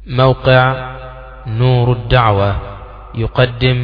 موقع نور الدعوة يقدم.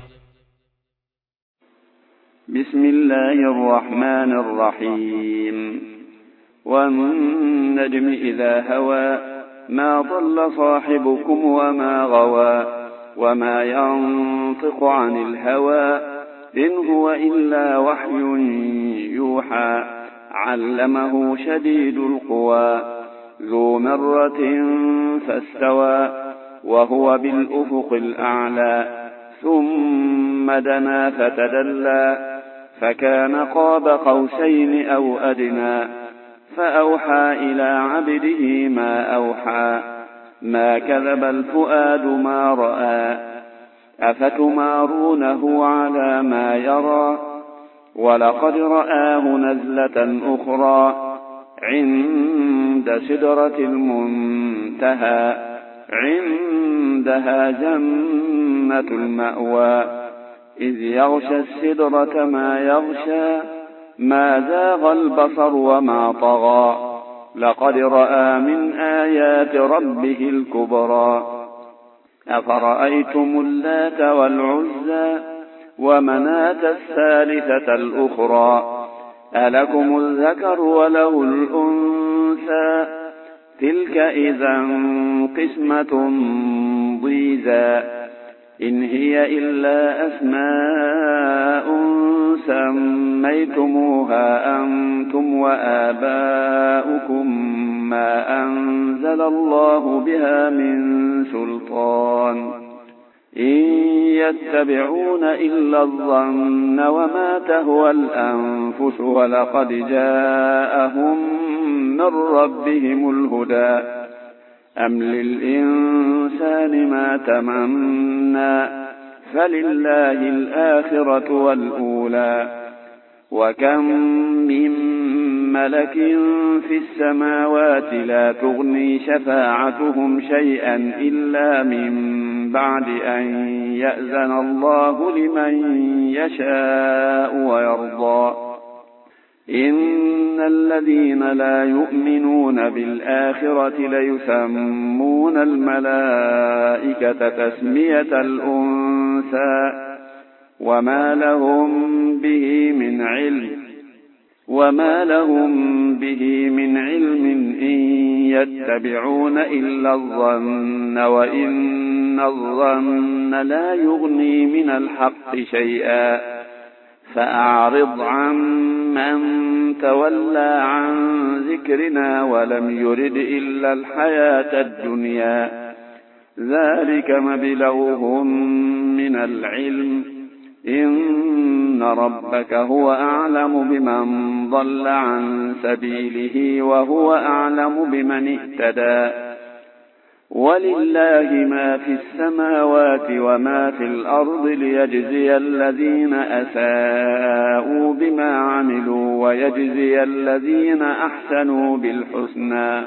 بسم الله الرحمن الرحيم. والنجم إذا هوى ما ضل صاحبكم وما غوى وما ينطق عن الهوى إن هو إلا وحي يوحى علمه شديد القوى ذو مرة فاستوى وهو بالأفق الأعلى ثم دنا فتدلى فكان قاب قوسين أو أدنى فأوحى إلى عبده ما أوحى ما كذب الفؤاد ما رأى أفتمارونه على ما يرى ولقد رآه نزلة أخرى عند سدرة المنتهى عندها جنة المأوى إذ يغشى السدرة ما يغشى ما زاغ البصر وما طغى لقد رأى من آيات ربه الكبرى أفرأيتم اللات والعزى ومناة الثالثة الأخرى ألكم الذكر وله الأنثى تلك إذا قسمة ضيزى إن هي إلا أسماء سميتموها أنتم وآباؤكم ما أنزل الله بها من سلطان إن يتبعون إلا الظن وما تهوى الأنفس ولقد جاءهم من ربهم الهدى أم للإنسان ما تمنى فلله الآخرة والأولى وكم من ملك في السماوات لا تغني شفاعتهم شيئا إلا من بعد أن يأذن الله لمن يشاء ويرضى إن الذين لا يؤمنون بالآخرة ليسمون الملائكة تسمية الأنثى وما لهم به من علم إن يتبعون إلا الظن وإن الظن لا يغني من الحق شيئا فأعرض عن من تولى عن ذكرنا ولم يرد إلا الحياة الدنيا ذلك مبلغهم من العلم إن ربك هو أعلم بمن ضل عن سبيله وهو أعلم بمن اهتدى ولله ما في السماوات وما في الأرض ليجزي الذين أساءوا بما عملوا ويجزي الذين أحسنوا بالحسنى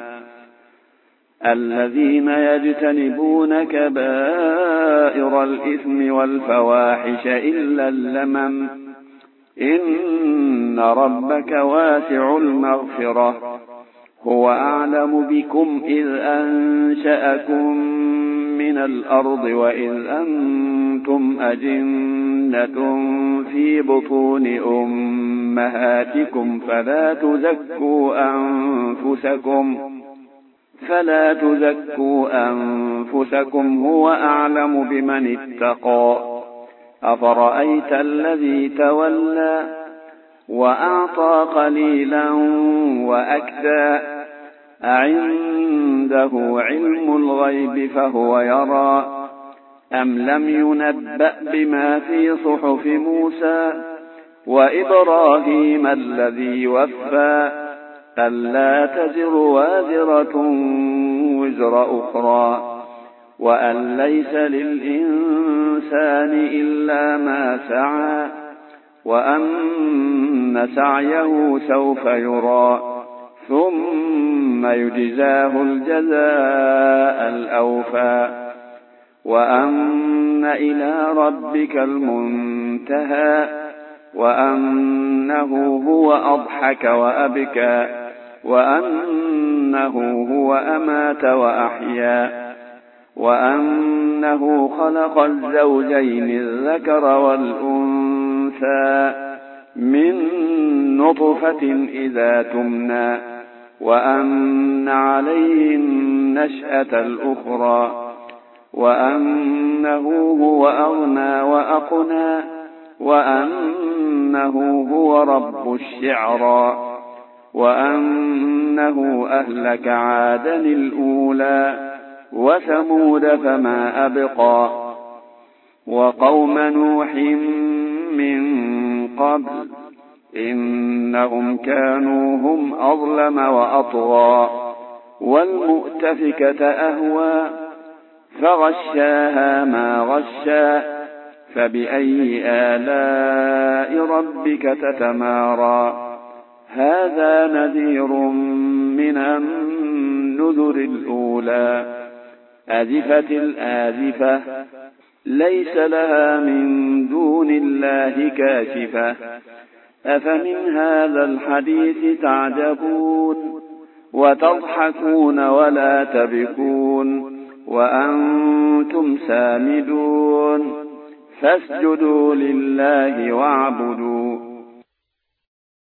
الذين يجتنبون كبائر الإثم والفواحش إلا اللمم إن ربك واسع المغفرة هو أعلم بكم إذ أنشأكم من الأرض وإذ أنتم أجنة في بطون أمهاتكم فلا تزكوا أنفسكم هو أعلم بمن اتقى أفرأيت الذي تولى وأعطى قليلا وأكدى أعنده علم الغيب فهو يرى أم لم ينبأ بما في صحف موسى وإبراهيم الذي وفى ألا تزر وازرة وزر أخرى وأن ليس للإنسان إلا ما سعى وأن سعيه سوف يرى ثم يجزاه الجزاء الأوفى وأن إلى ربك المنتهى وأنه هو أضحك وأبكى وأنه هو أمات وأحيا وأنه خلق الزوجين الذكر والأنثى من نطفة إذا تمنى وأن عليه النشأة الأخرى وأنه هو أغنى وأقنى وأنه هو رب الشعرى وأنه أهلك عادا الأولى وثمود فما أبقى وقوم نوح من قبل إنهم كانوا هم أظلم وأطغى والمؤتفكة أهوى فغشاها ما غشى فبأي آلاء ربك تتمارى هذا نذير من النذر الأولى أزفت الآزفة ليس لها من دون الله كاشفة أفمن هذا الحديث تعجبون وتضحكون ولا تبكون وأنتم سامدون فاسجدوا لله واعبدوا